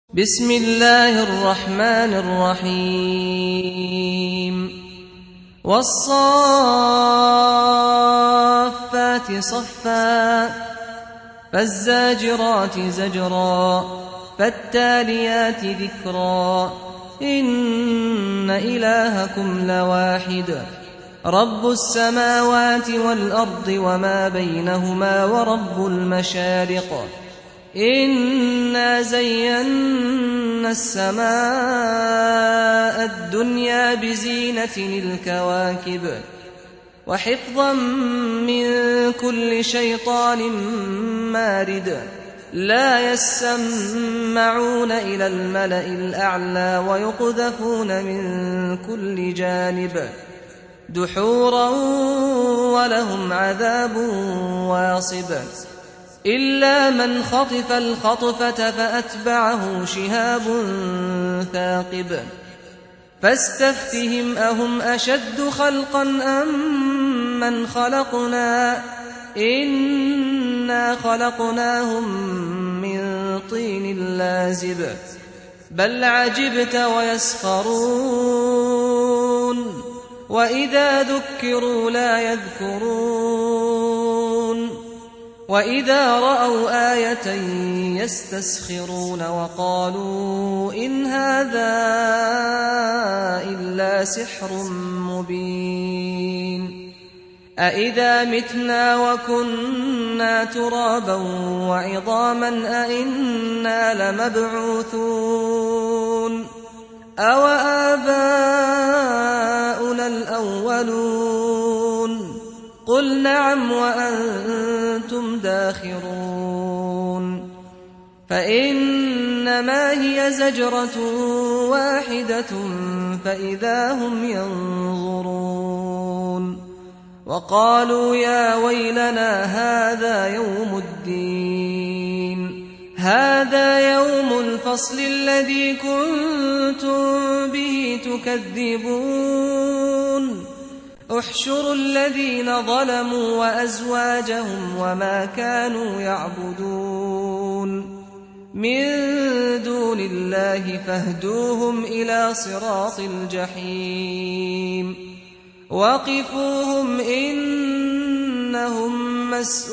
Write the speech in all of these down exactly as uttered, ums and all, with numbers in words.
بسم الله الرحمن الرحيم والصافات صفا فالزاجرات زجرا فالتاليات ذكرا إن إلهكم لواحد رب السماوات والأرض وما بينهما ورب المشارق إنا زينا السماء الدنيا بزينة الكواكب وحفظا من كل شيطان مارد لا يسمعون إلى الملأ الأعلى ويقذفون من كل جانب دحورا ولهم عذاب واصب إلا من خطف الخطفة فأتبعه شهاب ثاقب فاستفتهم أهم أشد خلقا أم من خلقنا إنا خلقناهم من طين لازب بل عجبت ويسخرون وإذا ذكروا لا يذكرون وإذا رأوا آية يستسخرون وقالوا إن هذا إلا سحر مبين أإذا متنا وكنا ترابا وعظاما أإنا لمبعوثون أو آباؤنا الأولون قل نعم وأنتم داخرون فإنما هي زجرة واحدة فإذا هم ينظرون وقالوا يا ويلنا هذا يوم الدين هذا يوم الفصل الذي كنتم به تكذبون احشروا الذين ظلموا وأزواجهم وما كانوا يعبدون من دون الله فاهدوهم إلى صراط الجحيم وقفوهم إنهم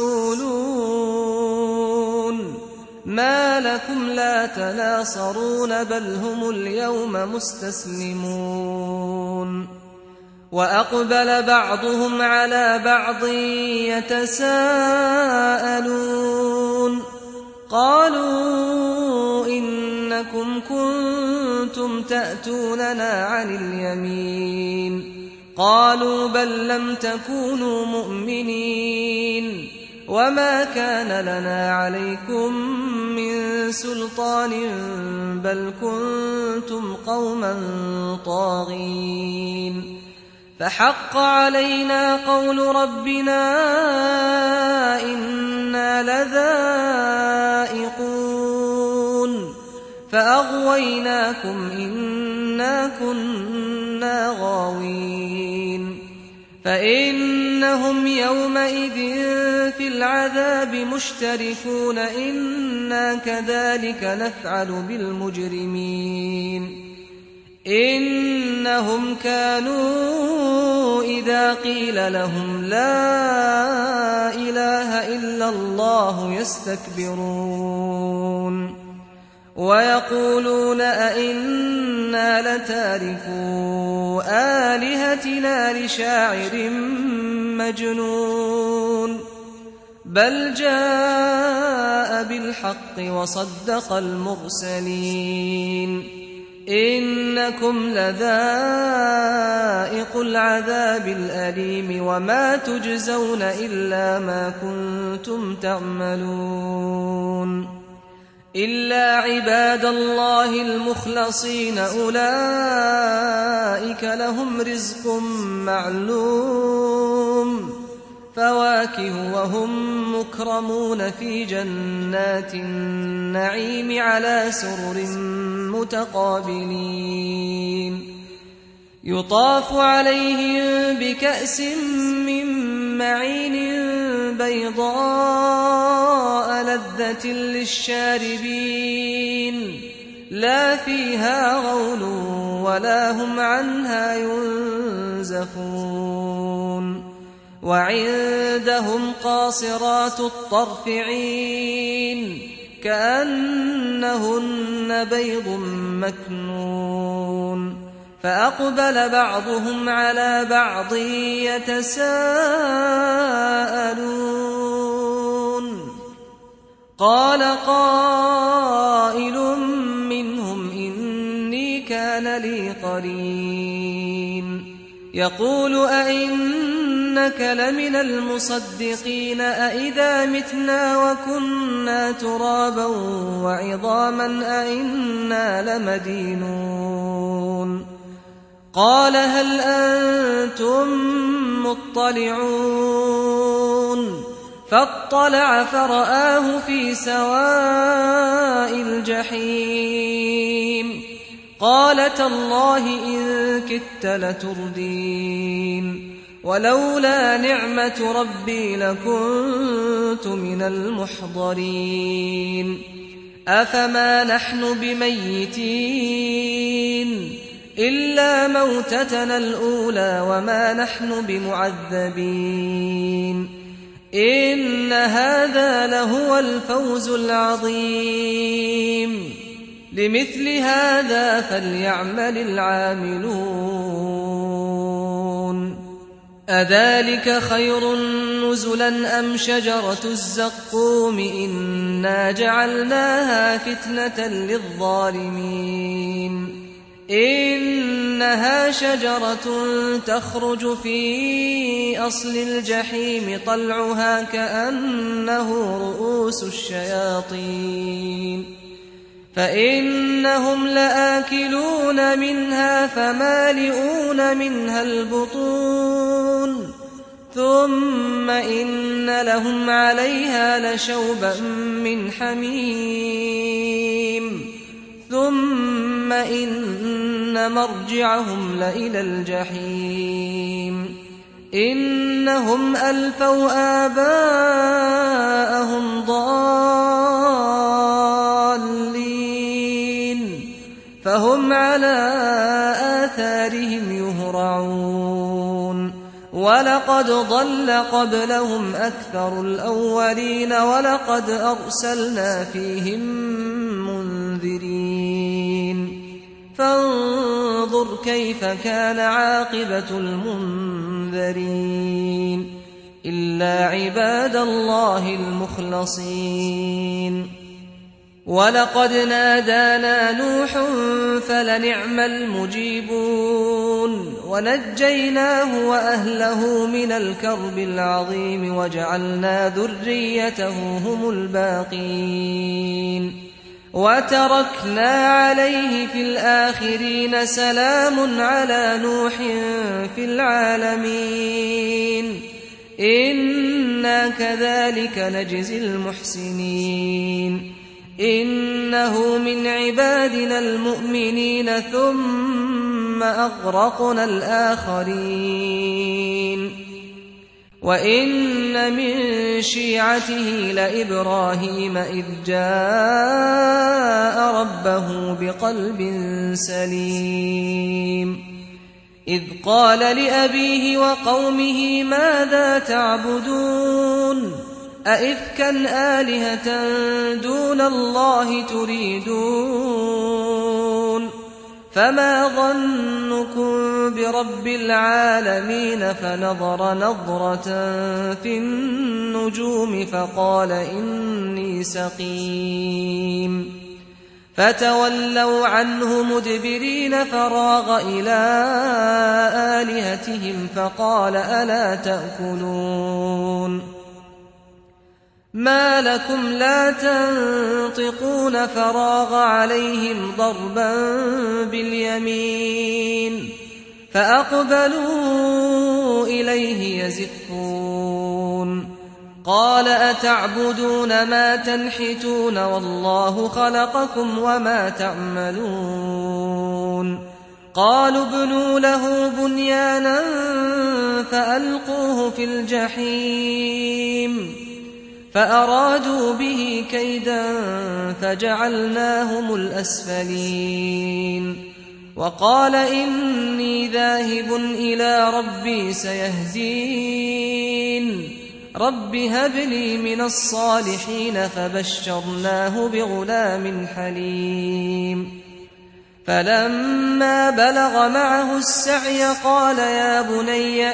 مسؤولون ما لكم لا تناصرون بل هم اليوم مستسلمون وأقبل بعضهم على بعض يتساءلون قالوا إنكم كنتم تأتوننا عن اليمين قالوا بل لم تكونوا مؤمنين وما كان لنا عليكم من سلطان بل كنتم قوما طاغين فحق علينا قول ربنا إنا لذائقون فأغويناكم إنا كنا غاوين فإنهم يومئذ في العذاب مشتركون إنا كذلك نفعل بالمجرمين إنهم كانوا إذا قيل لهم لا إله إلا الله يستكبرون ويقولون أئنا لتاركو آلهتنا لشاعر مجنون بل جاء بالحق وصدق المرسلين إنكم لذائقو العذاب الأليم وما تجزون إلا ما كنتم تعملون إلا عباد الله المخلصين أولئك لهم رزق معلوم فواكه وهم مكرمون في جنات النعيم على سرر متقابلين يطاف عليهم بكأس من معين بيضاء لذة للشاربين لا فيها غول ولا هم عنها ينزفون وعندهم قاصرات الطرف عين كأنهن بيض مكنون فأقبل بعضهم على بعض يتساءلون قال قائل منهم إني كان لي قرين يقول أئنك لمن المصدقين أئذا متنا وكنا ترابا وعظاما أئنا لمدينون قال هل أنتم مطلعون فاطلع فرآه في سواء الجحيم قال تالله إن كدت لتردين ولولا نعمة ربي لكنت من المحضرين أفما نحن بميتين إلا موتتنا الأولى وما نحن بمعذبين إن هذا لهو الفوز العظيم لمثل هذا فليعمل العاملون أذلك خير نزلا أم شجرة الزقوم إنا جعلناها فتنة للظالمين إنها شجرة تخرج في أصل الجحيم طلعها كأنه رؤوس الشياطين فإنهم لآكلون منها فمالئون منها البطون ثم إن لهم عليها لشوبا من حميم ثم إن مرجعهم لإلى الجحيم إنهم ألفوا آباءهم ضالين فهم على آثارهم يهرعون ولقد ضل قبلهم أكثر الأولين ولقد أرسلنا فيهم منذرين فانظر كيف كان عاقبة المنذرين إلا عباد الله المخلصين ولقد نادانا نوح فلنعم المجيبون ونجيناه وأهله من الكرب العظيم وجعلنا ذريته هم الباقين وتركنا عليه في الآخرين سلام على نوح في العالمين إنا كذلك نجزي المحسنين إنه من عبادنا المؤمنين ثم أغرقنا الآخرين وإن من شيعته لإبراهيم إذ جاء ربه بقلب سليم إذ قال لأبيه وقومه ماذا تعبدون أئفكا آلهة دون الله تريدون فما ظنكم برب العالمين فنظر نظرة في النجوم فقال إني سقيم فتولوا عنه مدبرين فراغ إلى آلهتهم فقال ألا تأكلون ما لكم لا تنطقون فراغ عليهم ضربا باليمين فأقبلوا إليه يزفون قال أتعبدون ما تنحتون والله خلقكم وما تعملون قالوا ابنوا له بنيانا فألقوه في الجحيم فأرادوا به كيدا فجعلناهم الأسفلين وقال إني ذاهب إلى ربي سيهدين رب هب لي من الصالحين فبشرناه بغلام حليم فلما بلغ معه السعي قال يا بني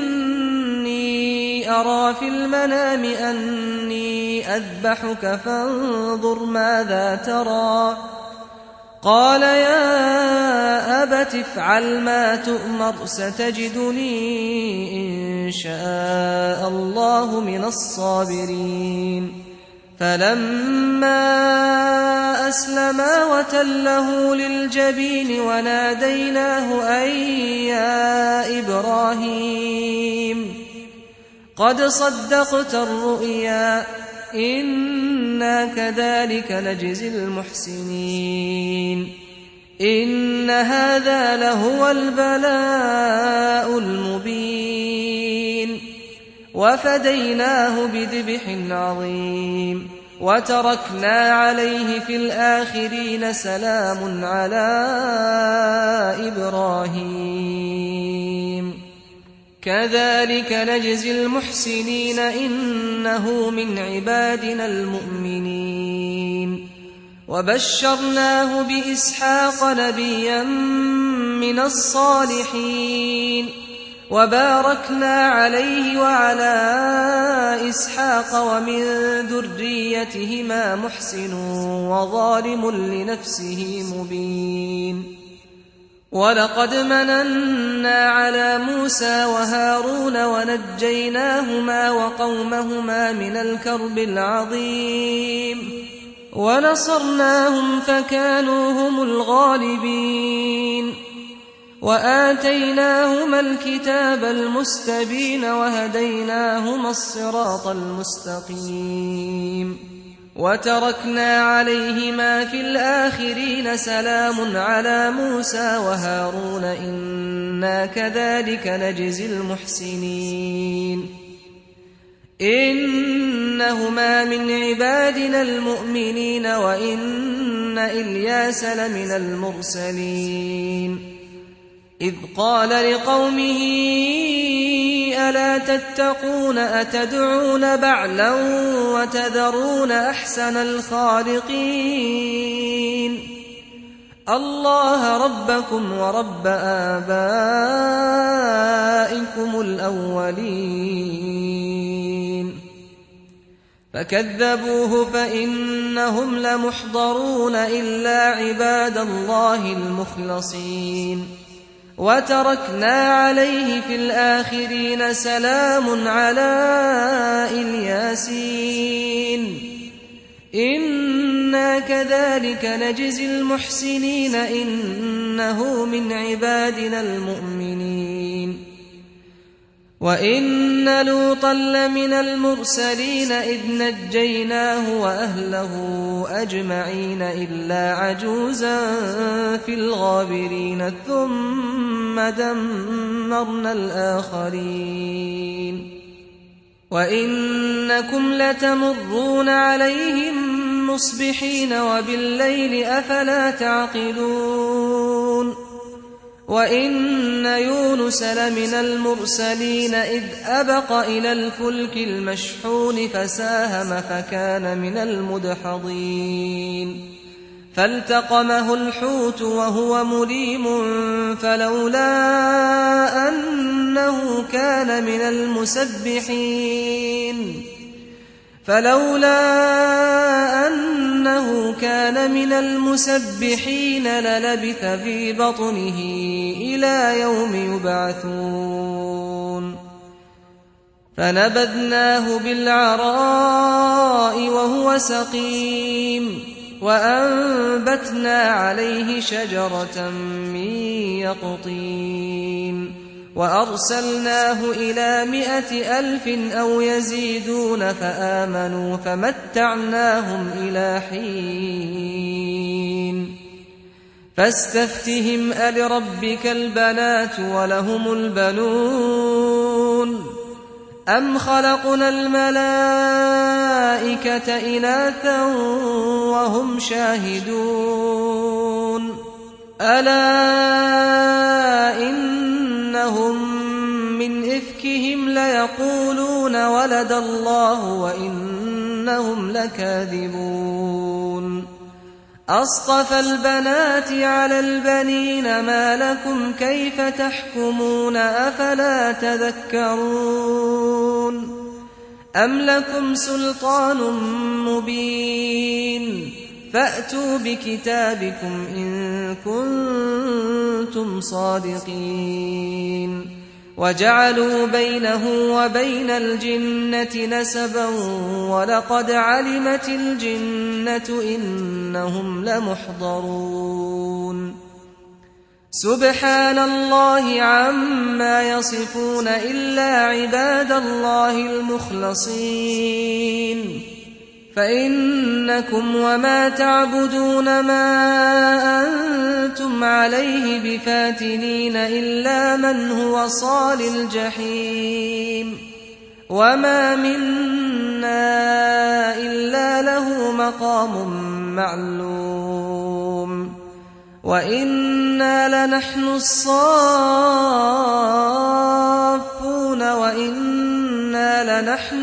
إني أرى في المنام أني أذبحك فانظر ماذا ترى قال يا أبت افعل ما تؤمر ستجدني إن شاء الله من الصابرين فلما أسلما وتله للجبين وناديناه أن يا إبراهيم قد صدقت الرؤيا إنا كذلك نجزي المحسنين إن هذا لهو البلاء المبين وفديناه بذبح عظيم وتركنا عليه في الآخرين سلام على إبراهيم كذلك نجزي المحسنين إنه من عبادنا المؤمنين وبشرناه بإسحاق نبيا من الصالحين وباركنا عليه وعلى إسحاق ومن ذريتهما محسن وظالم لنفسه مبين ولقد مننا على موسى وهارون ونجيناهما وقومهما من الكرب العظيم ونصرناهم فكانوا هم الغالبين وآتيناهما الكتاب المستبين وهديناهما الصراط المستقيم وتركنا عليهما في الآخرين سلام على موسى وهارون إنا كذلك نجزي المحسنين إنهما من عبادنا المؤمنين وإن إلياس لمن المرسلين إذ قال لقومه ألا تتقون أتدعون بعلا وتذرون أحسن الخالقين الله ربكم ورب آبائكم الأولين فكذبوه فإنهم لمحضرون إلا عباد الله المخلصين وتركنا عليه في الآخرين سلام على الياسين إنا كذلك نجزي المحسنين إنه من عبادنا المؤمنين وإن لوطا لمن المرسلين إذ نجيناه وأهله أجمعين إلا عجوزا في الغابرين ثم دمرنا الآخرين وإنكم لتمرون عليهم مصبحين وبالليل أفلا تعقلون وإن يونس لمن المرسلين إذ أبق إلى الفلك المشحون فساهم فكان من المدحضين فالتقمه الحوت وهو مليم فلولا أنه كان من المسبحين فلولا أنه كان من المسبحين للبث في بطنه إلى يوم يبعثون فنبذناه بالعراء وهو سقيم وأنبتنا عليه شجرة من يقطين وأرسلناه إلى مائة ألف أو يزيدون فآمنوا فمتعناهم إلى حين فاستفتهم ألربك البنات ولهم البنون أَمْ خَلَقْنَا الْمَلَائِكَةَ إِنَاثًا وَهُمْ شَاهِدُونَ أَلَا إِنَّهُمْ مِنْ إِفْكِهِمْ لَيَقُولُونَ وَلَدَ اللَّهُ وَإِنَّهُمْ لَكَاذِبُونَ أَصْطَفَى الْبَنَاتِ عَلَى الْبَنِينَ مَا لَكُمْ كَيْفَ تَحْكُمُونَ أَفَلَا تَذَكَّرُونَ أَمْ لَكُمْ سُلْطَانٌ مُّبِينٌ فَأْتُوا بِكِتَابِكُمْ إِن كُنتُمْ صَادِقِينَ وَجَعَلُوا بَيْنَهُ وَبَيْنَ الْجِنَّةِ نَسَبًا وَلَقَدْ عَلِمَتِ الْجِنَّةُ إِنَّهُمْ لَمُحْضَرُونَ سُبْحَانَ اللَّهِ عَمَّا يَصِفُونَ إِلَّا عِبَادَ اللَّهِ الْمُخْلَصِينَ فَإِنَّكُمْ وَمَا تَعْبُدُونَ مَا أَنتُمْ عَلَيْهِ بِفَاتِنِينَ إِلَّا مَنْ هُوَ صَالِ الْجَحِيمِ وَمَا مِنَّا إِلَّا لَهُ مَقَامٌ مَّعْلُومٌ وَإِنَّا لَنَحْنُ الصَّافُّونَ وَإِنَّا لَنَحْنُ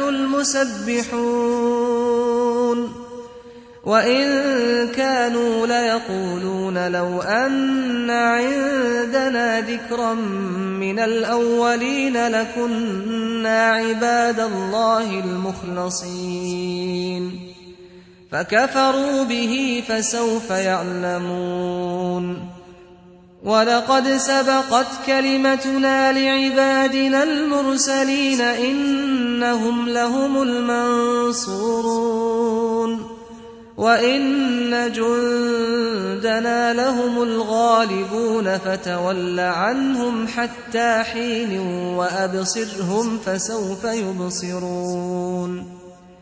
الْمُسَبِّحُونَ وَإِن كَانُوا لَيَقُولُونَ لَوْ أَنَّ عِندَنَا ذِكْرًا مِّنَ الْأَوَّلِينَ لَكُنَّا عِبَادَ اللَّهِ الْمُخْلَصِينَ فَكَفَرُوا بِهِ فَسَوْفَ يَعْلَمُونَ وَلَقَدْ سَبَقَتْ كَلِمَتُنَا لِعِبَادِنَا الْمُرْسَلِينَ إِنَّهُمْ لَهُمُ الْمَنصُورُونَ وَإِنَّ جُندَنَا لَهُمُ الْغَالِبُونَ فَتَوَلَّ عَنْهُمْ حَتَّىٰ حِينٍ وَأَبْصِرْهُمْ فَسَوْفَ يُبْصِرُونَ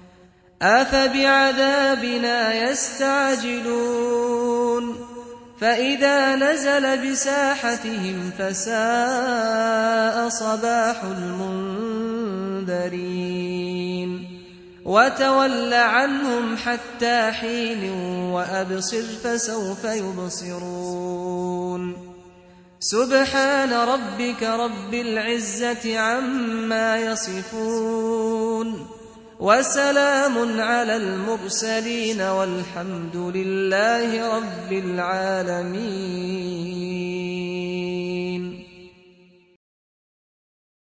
أَفَبِعَذَابِنَا يَسْتَعْجِلُونَ فَإِذَا نَزَلَ بِسَاحَتِهِمْ فَسَاءَ صَبَاحُ الْمُنذَرِينَ وَتَوَلَّ عَنْهُمْ حَتَّىٰ حِينٍ وَأَبْصِرْ فَسَوْفَ يُبْصِرُونَ سُبْحَانَ رَبِّكَ رَبِّ الْعِزَّةِ عَمَّا يَصِفُونَ وَسَلَامٌ عَلَى الْمُرْسَلِينَ وَالْحَمْدُ لِلَّهِ رَبِّ الْعَالَمِينَ.